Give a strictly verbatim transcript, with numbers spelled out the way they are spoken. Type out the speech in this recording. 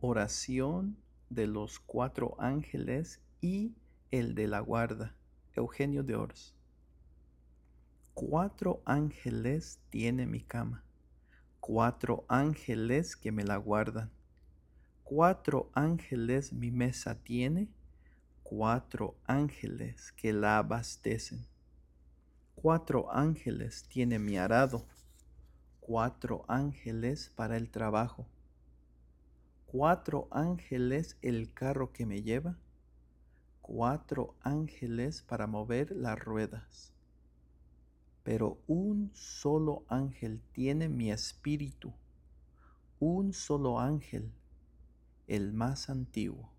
Oración de los cuatro ángeles y el de la guarda. Eugenio de Ors. Cuatro ángeles tiene mi cama, cuatro ángeles que me la guardan. Cuatro ángeles mi mesa tiene, cuatro ángeles que la abastecen. Cuatro ángeles tiene mi arado, cuatro ángeles para el trabajo. Cuatro ángeles el carro que me lleva, cuatro ángeles para mover las ruedas. Pero un solo ángel tiene mi espíritu, un solo ángel, el más antiguo.